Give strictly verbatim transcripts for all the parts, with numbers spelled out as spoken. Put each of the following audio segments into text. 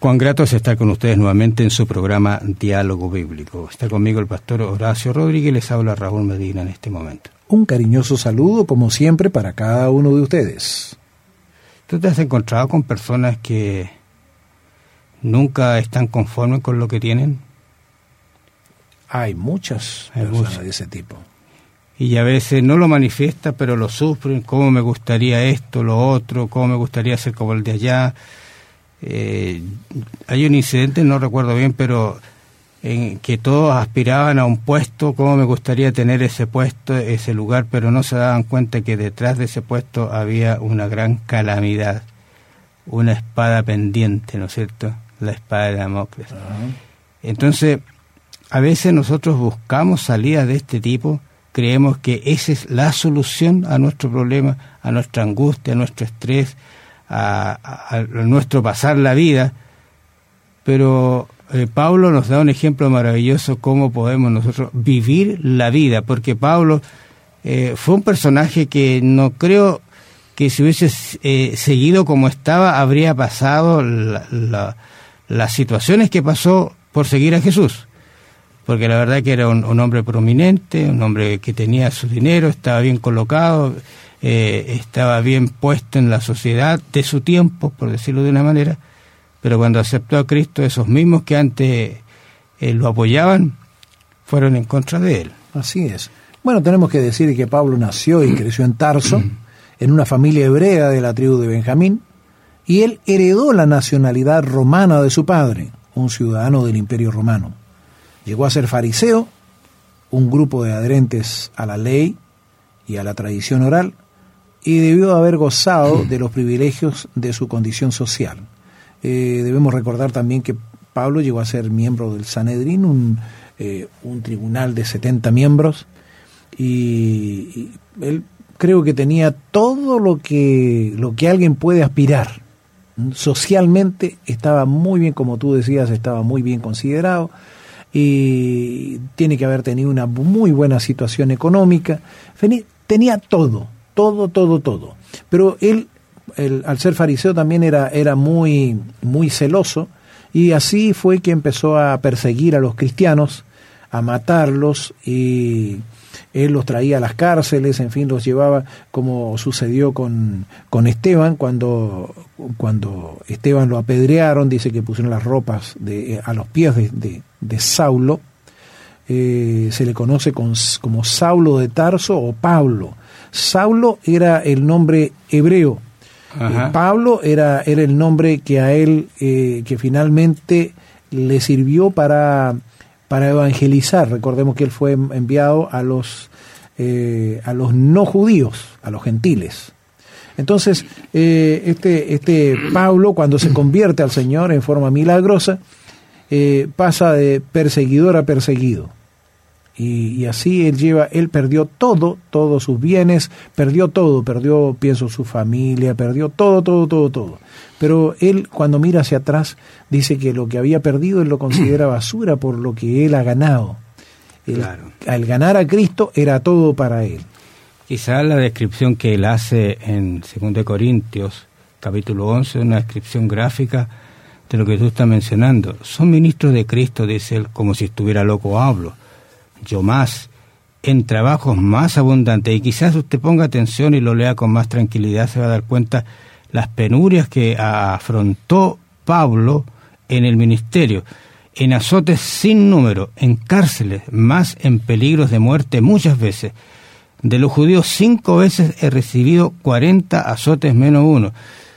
Cuán grato es estar con ustedes nuevamente en su programa Diálogo Bíblico. Está conmigo el pastor Horacio Rodríguez y les habla Raúl Medina en este momento. Un cariñoso saludo, como siempre, para cada uno de ustedes. ¿Tú te has encontrado con personas que nunca están conformes con lo que tienen? Hay muchas Hay personas muchas. de ese tipo. Y a veces no lo manifiestan, pero lo sufren. ¿Cómo me gustaría esto, lo otro? ¿Cómo me gustaría ser como el de allá? Eh, hay un incidente, no recuerdo bien, pero en que todos aspiraban a un puesto. ¿Cómo me gustaría tener ese puesto, ese lugar? Pero no se daban cuenta que detrás de ese puesto había una gran calamidad, una espada pendiente, ¿no es cierto? La espada de Damocles. Uh-huh. Entonces, a veces nosotros buscamos salidas de este tipo, creemos que esa es la solución a nuestro problema, a nuestra angustia, a nuestro estrés, a, a, a nuestro pasar la vida, pero eh, Pablo nos da un ejemplo maravilloso cómo podemos nosotros vivir la vida, porque Pablo eh, fue un personaje que no creo que si hubiese eh, seguido como estaba habría pasado la, la, las situaciones que pasó por seguir a Jesús, porque la verdad que era un, un hombre prominente, un hombre que tenía su dinero, estaba bien colocado, eh, estaba bien puesto en la sociedad de su tiempo, por decirlo de una manera, pero cuando aceptó a Cristo, esos mismos que antes eh, lo apoyaban, fueron en contra de él. Así es. Bueno, tenemos que decir que Pablo nació y creció en Tarso, en una familia hebrea de la tribu de Benjamín, y él heredó la nacionalidad romana de su padre, un ciudadano del Imperio Romano. Llegó a ser fariseo, un grupo de adherentes a la ley y a la tradición oral, y debió haber gozado de los privilegios de su condición social. Eh, debemos recordar también que Pablo llegó a ser miembro del Sanedrín, un, eh, un tribunal de setenta miembros, y, y él creo que tenía todo lo que, lo que alguien puede aspirar. Socialmente estaba muy bien, como tú decías, estaba muy bien considerado, y tiene que haber tenido una muy buena situación económica. Tenía todo, todo, todo, todo. Pero él, él al ser fariseo también era, era muy, muy celoso, y así fue que empezó a perseguir a los cristianos, a matarlos, y él los traía a las cárceles, en fin, los llevaba, como sucedió con, con Esteban, cuando, cuando Esteban lo apedrearon, dice que pusieron las ropas de, a los pies de, de, de Saulo, eh, se le conoce con, como Saulo de Tarso o Pablo. Saulo era el nombre hebreo, eh, Pablo era, era el nombre que a él, eh, que finalmente le sirvió para... para evangelizar. Recordemos que él fue enviado a los eh, a los no judíos, a los gentiles. Entonces, eh, este, este Pablo, cuando se convierte al Señor en forma milagrosa, eh, pasa de perseguidor a perseguido. Y, y así él lleva, él perdió todo, todos sus bienes, perdió todo, perdió, pienso, su familia, perdió todo, todo, todo, todo. Pero él, cuando mira hacia atrás, dice que lo que había perdido él lo considera basura por lo que él ha ganado. Él, claro. Al ganar a Cristo era todo para él. Quizás la descripción que él hace en Segunda de Corintios, capítulo once, una descripción gráfica de lo que tú estás mencionando. Son ministros de Cristo, dice él, como si estuviera loco hablo. Yo más, en trabajos más abundantes, y quizás usted ponga atención y lo lea con más tranquilidad, se va a dar cuenta las penurias que afrontó Pablo en el ministerio, en azotes sin número, en cárceles, más en peligros de muerte muchas veces. De los judíos cinco veces he recibido cuarenta azotes menos uno.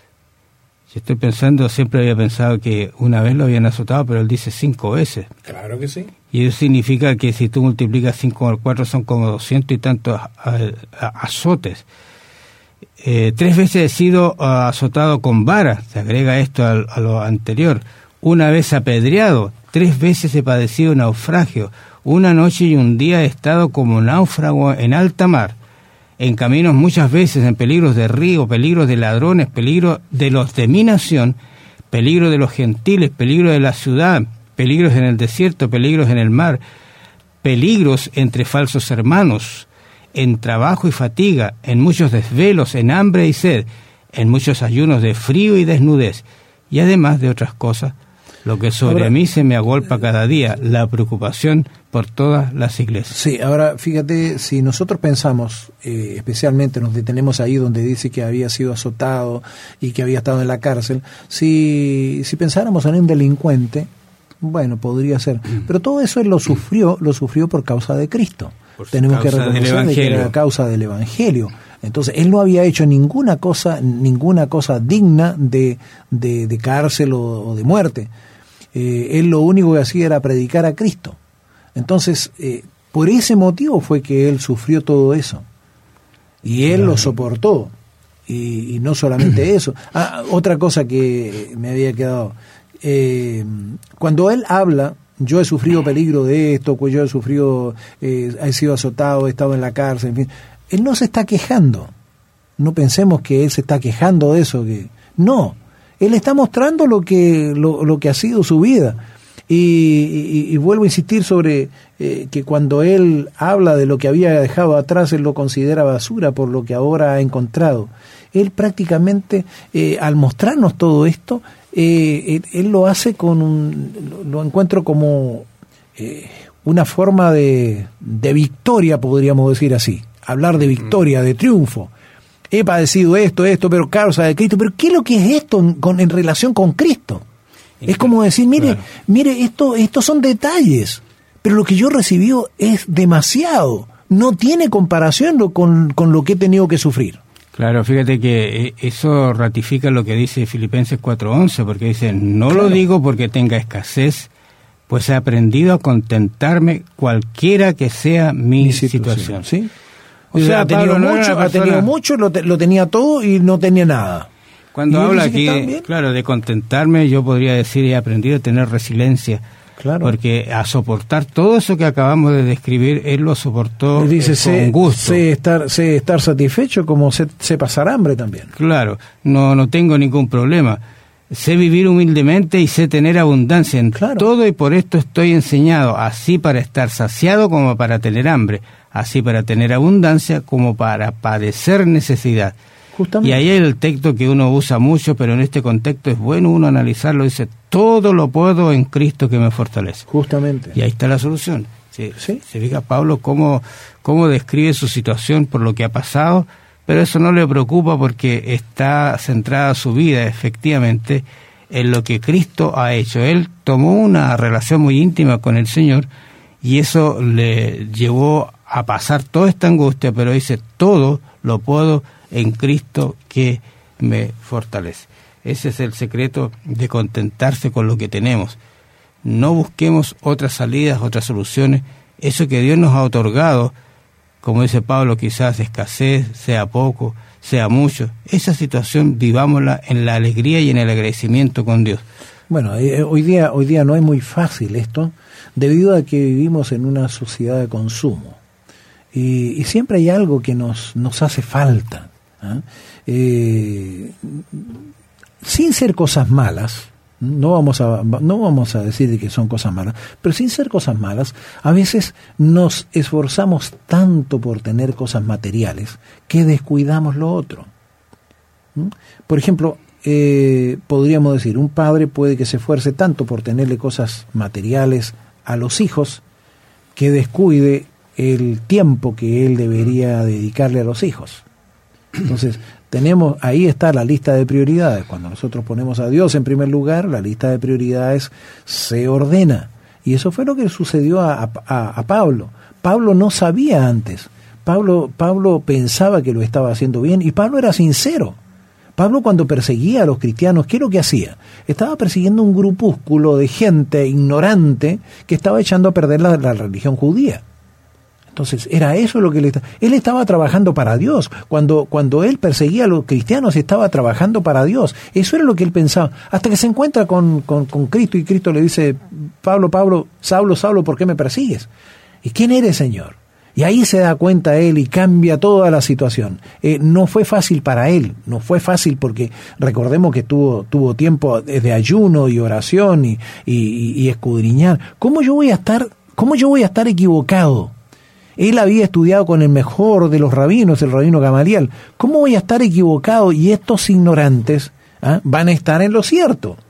Si estoy pensando, siempre había pensado que una vez lo habían azotado, pero él dice cinco veces. Claro que sí. Y eso significa que si tú multiplicas cinco por cuatro son como doscientos y tantos azotes. Eh, tres veces he sido uh, azotado con vara, se agrega esto a, a lo anterior. Una vez apedreado, tres veces he padecido naufragio. Una noche y un día he estado como náufrago en alta mar. En caminos muchas veces, en peligros de río, peligros de ladrones, peligro de los de mi nación, peligro de los gentiles, peligro de la ciudad, peligros en el desierto, peligros en el mar, peligros entre falsos hermanos, en trabajo y fatiga, en muchos desvelos, en hambre y sed, en muchos ayunos de frío y desnudez, y además de otras cosas, lo que sobre ahora, mí se me agolpa cada día, la preocupación por todas las iglesias. Sí, ahora fíjate, si nosotros pensamos, eh, especialmente nos detenemos ahí donde dice que había sido azotado y que había estado en la cárcel, si, si pensáramos en un delincuente, bueno, podría ser, pero todo eso él lo sufrió, lo sufrió por causa de Cristo. Tenemos que reconocer de que era a causa del Evangelio. Entonces, él no había hecho ninguna cosa, ninguna cosa digna de, de, de cárcel o, o de muerte. Eh, él lo único que hacía era predicar a Cristo. Entonces, eh, por ese motivo fue que él sufrió todo eso. Y él claro. lo soportó. Y, y no solamente eso. Ah, otra cosa que me había quedado. Eh, cuando él habla, yo he sufrido peligro de esto, pues yo he sufrido, eh, he sido azotado, he estado en la cárcel, en fin. Él no se está quejando. No pensemos que él se está quejando de eso. Que no. Él está mostrando lo que, lo, lo que ha sido su vida. Y, y, y vuelvo a insistir sobre eh, que cuando él habla de lo que había dejado atrás, él lo considera basura por lo que ahora ha encontrado. Él prácticamente, eh, al mostrarnos todo esto, eh, él, él lo hace con un, lo encuentro como eh, una forma de, de victoria, podríamos decir así. Hablar de victoria, de triunfo. He padecido esto, esto, pero causa de Cristo. Pero ¿qué es lo que es esto en, con, en relación con Cristo? Es como decir, mire, claro. mire, esto, estos son detalles, pero lo que yo recibí es demasiado. No tiene comparación lo, con, con lo que he tenido que sufrir. Claro, fíjate que eso ratifica lo que dice Filipenses cuatro once, porque dice, no claro. lo digo porque tenga escasez, pues he aprendido a contentarme cualquiera que sea mi, mi situación. situación. ¿Sí? O sea, ha tenido, Pablo, mucho, no ha tenido mucho, lo, te, lo tenía todo y no tenía nada. Cuando habla aquí, claro, de contentarme, yo podría decir, he aprendido a tener resiliencia. Claro. Porque a soportar todo eso que acabamos de describir, él lo soportó él dice, eh, con sé, gusto. Sé estar, sé estar satisfecho como sé, sé pasar hambre también. Claro, no, no tengo ningún problema. Sé vivir humildemente y sé tener abundancia en claro. todo, y por esto estoy enseñado, así para estar saciado como para tener hambre, así para tener abundancia como para padecer necesidad. Justamente. Y ahí hay el texto que uno usa mucho, pero en este contexto es bueno uno analizarlo. Dice, todo lo puedo en Cristo que me fortalece. Justamente. Y ahí está la solución. ¿Sí? ¿Sí? Se fija Pablo cómo, cómo describe su situación por lo que ha pasado, pero eso no le preocupa porque está centrada su vida efectivamente en lo que Cristo ha hecho. Él tomó una relación muy íntima con el Señor y eso le llevó a pasar toda esta angustia, pero dice, todo lo puedo en Cristo que me fortalece. Ese es el secreto de contentarse con lo que tenemos. No busquemos otras salidas, otras soluciones. Eso que Dios nos ha otorgado, como dice Pablo, quizás escasez, sea poco, sea mucho. Esa situación vivámosla en la alegría y en el agradecimiento con Dios. Bueno, hoy día, hoy día no es muy fácil esto, debido a que vivimos en una sociedad de consumo. Y, y siempre hay algo que nos, nos hace falta. ¿eh? Eh, sin ser cosas malas, no vamos a no vamos a decir que son cosas malas, pero sin ser cosas malas, a veces nos esforzamos tanto por tener cosas materiales que descuidamos lo otro. ¿Mm? Por ejemplo, eh, podríamos decir, un padre puede que se esfuerce tanto por tenerle cosas materiales a los hijos que descuide el tiempo que él debería dedicarle a los hijos. Entonces, tenemos, ahí está la lista de prioridades. Cuando nosotros ponemos a Dios en primer lugar, la lista de prioridades se ordena. Y eso fue lo que sucedió a, a, a Pablo. Pablo no sabía antes. Pablo, Pablo pensaba que lo estaba haciendo bien, y Pablo era sincero. Pablo, cuando perseguía a los cristianos, ¿qué es lo que hacía? Estaba persiguiendo un grupúsculo de gente ignorante que estaba echando a perder la, la religión judía. Entonces, era eso lo que él estaba... Él estaba trabajando para Dios. Cuando, cuando él perseguía a los cristianos, estaba trabajando para Dios. Eso era lo que él pensaba. Hasta que se encuentra con, con, con Cristo, y Cristo le dice, Pablo, Pablo, Saulo, Saulo, ¿por qué me persigues? ¿Y quién eres, Señor? Y ahí se da cuenta él y cambia toda la situación. Eh, no fue fácil para él, no fue fácil porque recordemos que tuvo, tuvo tiempo de ayuno y oración y, y, y escudriñar. ¿Cómo yo voy a estar, cómo yo voy a estar equivocado? Él había estudiado con el mejor de los rabinos, el rabino Gamaliel. ¿Cómo voy a estar equivocado y estos ignorantes ¿ah? van a estar en lo cierto?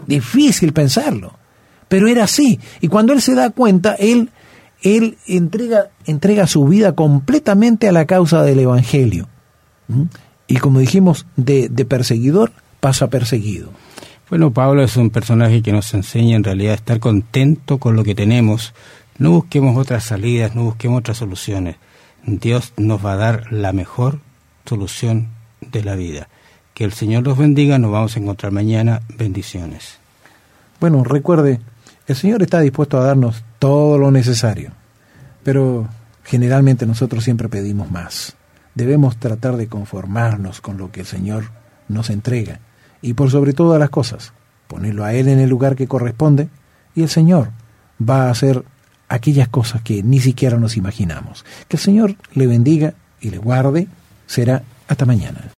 Difícil pensarlo, pero era así. Y cuando él se da cuenta, él, él entrega, entrega su vida completamente a la causa del Evangelio. ¿Mm? Y como dijimos, de, de perseguidor pasa a perseguido. Bueno, Pablo es un personaje que nos enseña en realidad a estar contento con lo que tenemos. No busquemos otras salidas, no busquemos otras soluciones. Dios nos va a dar la mejor solución de la vida. Que el Señor los bendiga, nos vamos a encontrar mañana. Bendiciones. Bueno, recuerde, el Señor está dispuesto a darnos todo lo necesario, pero generalmente nosotros siempre pedimos más. Debemos tratar de conformarnos con lo que el Señor nos entrega y por sobre todas las cosas, ponerlo a Él en el lugar que corresponde y el Señor va a hacer aquellas cosas que ni siquiera nos imaginamos. Que el Señor le bendiga y le guarde. Será hasta mañana.